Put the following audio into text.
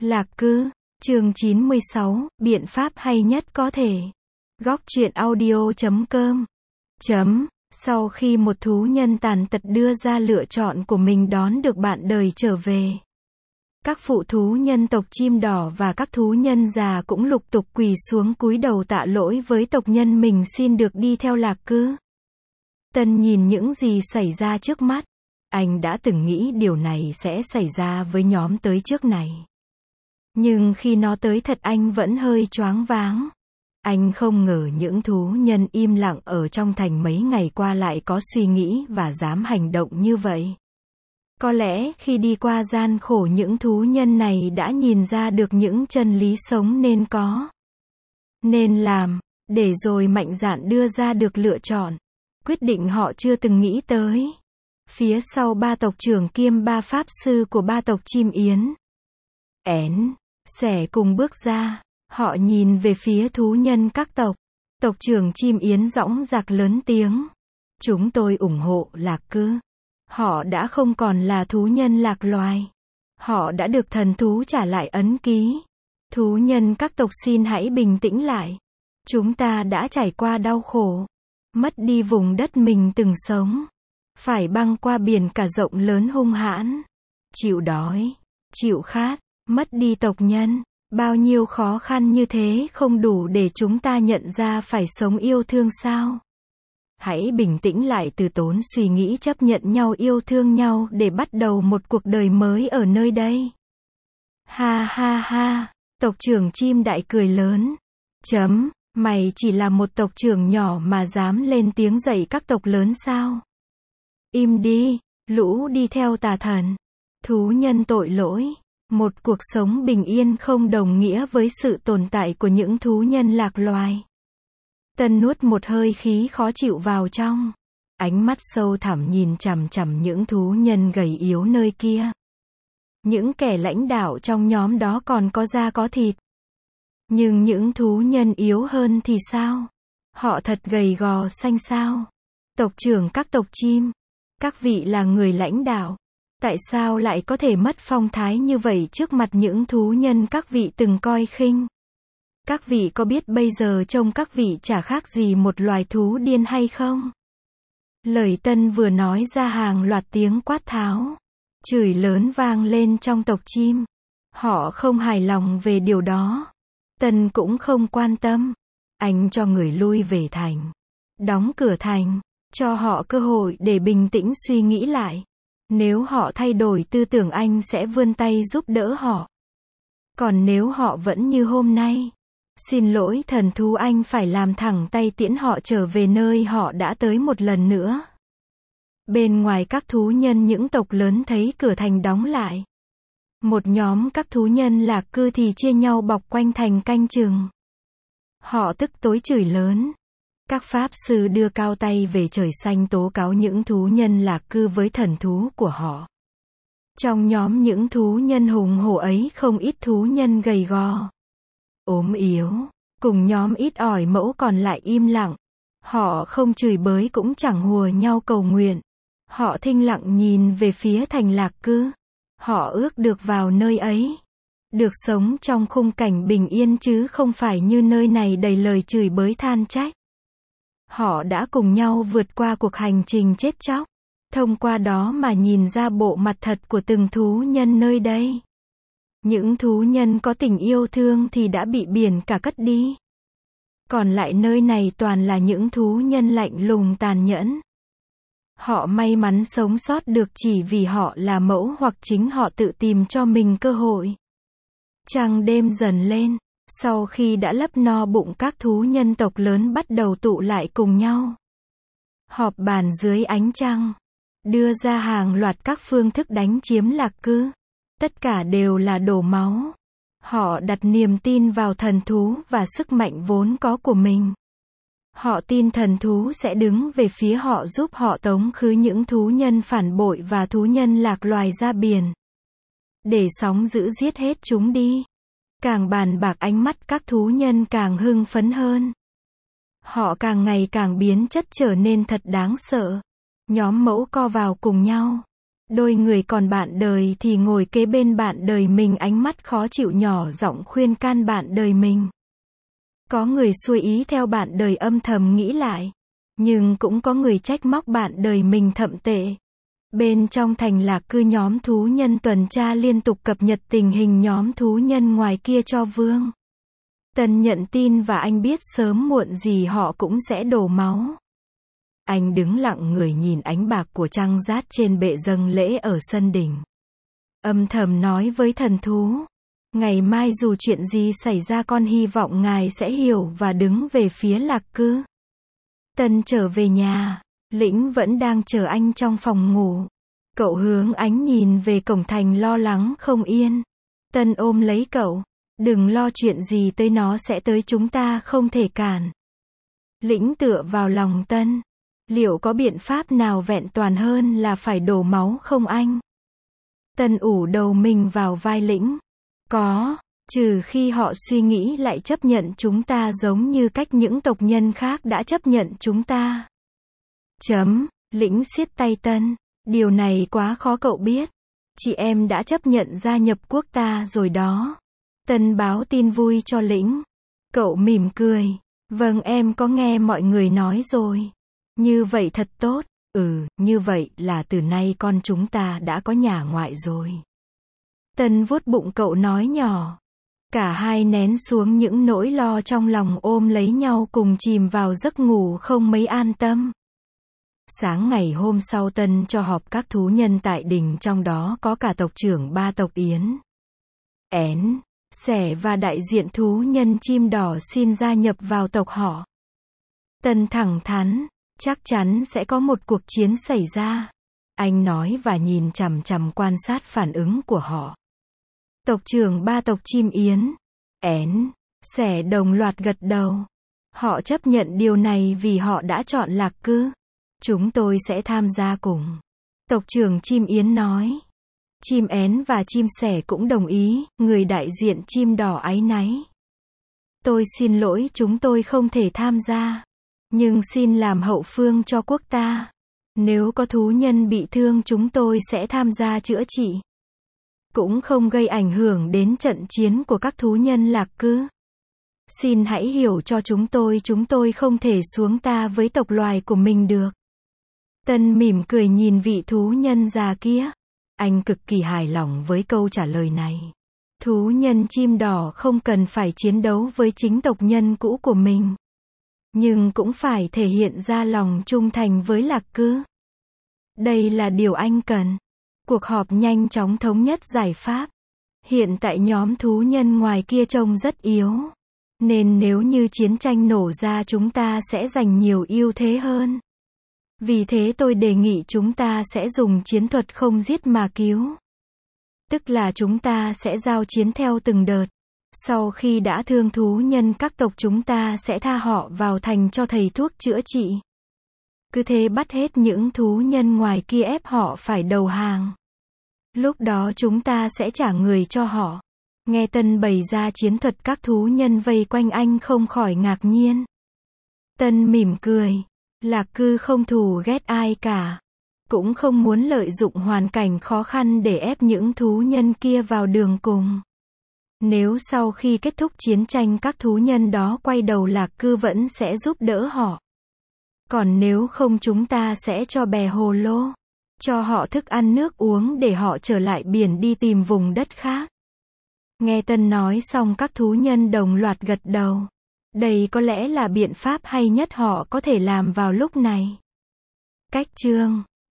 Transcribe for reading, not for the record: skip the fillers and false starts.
Lạc cư, chương 96, biện pháp hay nhất có thể. Góc truyện audio.com. Sau khi một thú nhân tàn tật đưa ra lựa chọn của mình đón được bạn đời trở về, các phụ thú nhân tộc chim đỏ và các thú nhân già cũng lục tục quỳ xuống cúi đầu tạ lỗi với tộc nhân mình xin được đi theo Lạc cư. Tân nhìn những gì xảy ra trước mắt. Anh đã từng nghĩ điều này sẽ xảy ra với nhóm tới trước này. Nhưng khi nó tới thật anh vẫn hơi choáng váng. Anh không ngờ những thú nhân im lặng ở trong thành mấy ngày qua lại có suy nghĩ và dám hành động như vậy. Có lẽ khi đi qua gian khổ những thú nhân này đã nhìn ra được những chân lý sống nên có, nên làm, để rồi mạnh dạn đưa ra được lựa chọn, quyết định họ chưa từng nghĩ tới. Phía sau ba tộc trưởng kiêm ba pháp sư của ba tộc chim yến, Sẻ cùng bước ra. Họ nhìn về phía thú nhân các tộc. Tộc trưởng chim yến dõng dạc lớn tiếng. Chúng tôi ủng hộ Lạc cư. Họ đã không còn là thú nhân lạc loài. Họ đã được thần thú trả lại ấn ký. Thú nhân các tộc xin hãy bình tĩnh lại. Chúng ta đã trải qua đau khổ, mất đi vùng đất mình từng sống, phải băng qua biển cả rộng lớn hung hãn, chịu đói, chịu khát, mất đi tộc nhân. Bao nhiêu khó khăn như thế không đủ để chúng ta nhận ra phải sống yêu thương sao? Hãy bình tĩnh lại, từ tốn suy nghĩ, chấp nhận nhau, yêu thương nhau để bắt đầu một cuộc đời mới ở nơi đây. Ha ha ha, tộc trưởng chim đại cười lớn. Mày chỉ là một tộc trưởng nhỏ mà dám lên tiếng dạy các tộc lớn sao? Im đi, lũ đi theo tà thần. Thú nhân tội lỗi. Một cuộc sống bình yên không đồng nghĩa với sự tồn tại của những thú nhân lạc loài. Tân nuốt một hơi khí khó chịu vào trong. Ánh mắt sâu thẳm nhìn chằm chằm những thú nhân gầy yếu nơi kia. Những kẻ lãnh đạo trong nhóm đó còn có da có thịt. Nhưng những thú nhân yếu hơn thì sao? Họ thật gầy gò xanh xao. Tộc trưởng các tộc chim, các vị là người lãnh đạo. Tại sao lại có thể mất phong thái như vậy trước mặt những thú nhân các vị từng coi khinh? Các vị có biết bây giờ trông các vị chả khác gì một loài thú điên hay không? Lời Tân vừa nói ra hàng loạt tiếng quát tháo, chửi lớn vang lên trong tộc chim. Họ không hài lòng về điều đó. Tân cũng không quan tâm. Anh cho người lui về thành, đóng cửa thành, cho họ cơ hội để bình tĩnh suy nghĩ lại. Nếu họ thay đổi tư tưởng anh sẽ vươn tay giúp đỡ họ. Còn nếu họ vẫn như hôm nay, xin lỗi thần thú, anh phải làm thẳng tay tiễn họ trở về nơi họ đã tới một lần nữa. Bên ngoài các thú nhân những tộc lớn thấy cửa thành đóng lại. Một nhóm các thú nhân lạc cư thì chia nhau bọc quanh thành canh chừng. Họ tức tối chửi lớn. Các pháp sư đưa cao tay về trời xanh tố cáo những thú nhân lạc cư với thần thú của họ. Trong nhóm những thú nhân hùng hổ ấy không ít thú nhân gầy gò, ốm yếu, cùng nhóm ít ỏi mẫu còn lại im lặng. Họ không chửi bới cũng chẳng hùa nhau cầu nguyện. Họ thinh lặng nhìn về phía thành lạc cư. Họ ước được vào nơi ấy, được sống trong khung cảnh bình yên chứ không phải như nơi này đầy lời chửi bới than trách. Họ đã cùng nhau vượt qua cuộc hành trình chết chóc, thông qua đó mà nhìn ra bộ mặt thật của từng thú nhân nơi đây. Những thú nhân có tình yêu thương thì đã bị biển cả cất đi. Còn lại nơi này toàn là những thú nhân lạnh lùng tàn nhẫn. Họ may mắn sống sót được chỉ vì họ là mẫu hoặc chính họ tự tìm cho mình cơ hội. Trăng đêm dần lên. Sau khi đã lấp no bụng, các thú nhân tộc lớn bắt đầu tụ lại cùng nhau. Họp bàn dưới ánh trăng. Đưa ra hàng loạt các phương thức đánh chiếm lạc cư. Tất cả đều là đổ máu. Họ đặt niềm tin vào thần thú và sức mạnh vốn có của mình. Họ tin thần thú sẽ đứng về phía họ, giúp họ tống khứ những thú nhân phản bội và thú nhân lạc loài ra biển. Để sóng dữ giết hết chúng đi. Càng bàn bạc ánh mắt các thú nhân càng hưng phấn hơn. Họ càng ngày càng biến chất trở nên thật đáng sợ. Nhóm mẫu co vào cùng nhau. Đôi người còn bạn đời thì ngồi kế bên bạn đời mình, ánh mắt khó chịu nhỏ giọng khuyên can bạn đời mình. Có người xuôi ý theo bạn đời âm thầm nghĩ lại. Nhưng cũng có người trách móc bạn đời mình thậm tệ. Bên trong thành Lạc Cư, nhóm thú nhân tuần tra liên tục cập nhật tình hình nhóm thú nhân ngoài kia cho Vương Tần nhận tin, và anh biết sớm muộn gì họ cũng sẽ đổ máu. Anh đứng lặng người nhìn ánh bạc của trăng rát trên bệ dâng lễ ở sân đình. Âm thầm nói với thần thú. Ngày mai dù chuyện gì xảy ra, con hy vọng ngài sẽ hiểu và đứng về phía Lạc Cư. Tần trở về nhà. Lĩnh vẫn đang chờ anh trong phòng ngủ. Cậu hướng ánh nhìn về cổng thành lo lắng không yên. Tần ôm lấy cậu. Đừng lo, chuyện gì tới nó sẽ tới, chúng ta không thể cản. Lĩnh tựa vào lòng Tân. Liệu có biện pháp nào vẹn toàn hơn là phải đổ máu không anh? Tân ủ đầu mình vào vai Lĩnh. Có, trừ khi họ suy nghĩ lại chấp nhận chúng ta giống như cách những tộc nhân khác đã chấp nhận chúng ta. Lĩnh siết tay Tân. Điều này quá khó, cậu biết. Chị em đã chấp nhận gia nhập quốc ta rồi đó. Tân báo tin vui cho Lĩnh. Cậu mỉm cười. Vâng, em có nghe mọi người nói rồi. Như vậy thật tốt. Như vậy là từ nay con chúng ta đã có nhà ngoại rồi. Tân vuốt bụng cậu nói nhỏ. Cả hai nén xuống những nỗi lo trong lòng, ôm lấy nhau cùng chìm vào giấc ngủ không mấy an tâm. Sáng ngày hôm sau, Tân cho họp các thú nhân tại đình, trong đó có cả tộc trưởng 3 tộc Yến, Én, Sẻ và đại diện thú nhân chim đỏ xin gia nhập vào tộc họ. Tân thẳng thắn, chắc chắn sẽ có một cuộc chiến xảy ra. Anh nói và nhìn chằm chằm quan sát phản ứng của họ. Tộc trưởng 3 tộc chim Yến, Én, Sẻ đồng loạt gật đầu. Họ chấp nhận điều này vì họ đã chọn Lạc Cư. Chúng tôi sẽ tham gia cùng. Tộc trưởng chim Yến nói. Chim Én và chim Sẻ cũng đồng ý. Người đại diện chim đỏ áy náy. Tôi xin lỗi, chúng tôi không thể tham gia. Nhưng xin làm hậu phương cho quốc ta. Nếu có thú nhân bị thương, chúng tôi sẽ tham gia chữa trị. Cũng không gây ảnh hưởng đến trận chiến của các thú nhân Lạc Cư. Xin hãy hiểu cho chúng tôi không thể xuống ta với tộc loài của mình được. Tân mỉm cười nhìn vị thú nhân già kia. Anh cực kỳ hài lòng với câu trả lời này. Thú nhân chim đỏ không cần phải chiến đấu với chính tộc nhân cũ của mình. Nhưng cũng phải thể hiện ra lòng trung thành với Lạc Cư. Đây là điều anh cần. Cuộc họp nhanh chóng thống nhất giải pháp. Hiện tại nhóm thú nhân ngoài kia trông rất yếu. Nên nếu như chiến tranh nổ ra, chúng ta sẽ giành nhiều ưu thế hơn. Vì thế tôi đề nghị chúng ta sẽ dùng chiến thuật không giết mà cứu. Tức là chúng ta sẽ giao chiến theo từng đợt. Sau khi đã thương thú nhân các tộc, chúng ta sẽ tha họ vào thành cho thầy thuốc chữa trị. Cứ thế bắt hết những thú nhân ngoài kia, ép họ phải đầu hàng. Lúc đó chúng ta sẽ trả người cho họ. Nghe Tân bày ra chiến thuật, các thú nhân vây quanh anh không khỏi ngạc nhiên. Tân mỉm cười. Lạc Cư không thù ghét ai cả. Cũng không muốn lợi dụng hoàn cảnh khó khăn để ép những thú nhân kia vào đường cùng. Nếu sau khi kết thúc chiến tranh các thú nhân đó quay đầu, Lạc Cư vẫn sẽ giúp đỡ họ. Còn nếu không, chúng ta sẽ cho bè hồ lô. Cho họ thức ăn nước uống để họ trở lại biển đi tìm vùng đất khác. Nghe Tân nói xong, các thú nhân đồng loạt gật đầu. Đây có lẽ là biện pháp hay nhất họ có thể làm vào lúc này. Cách chương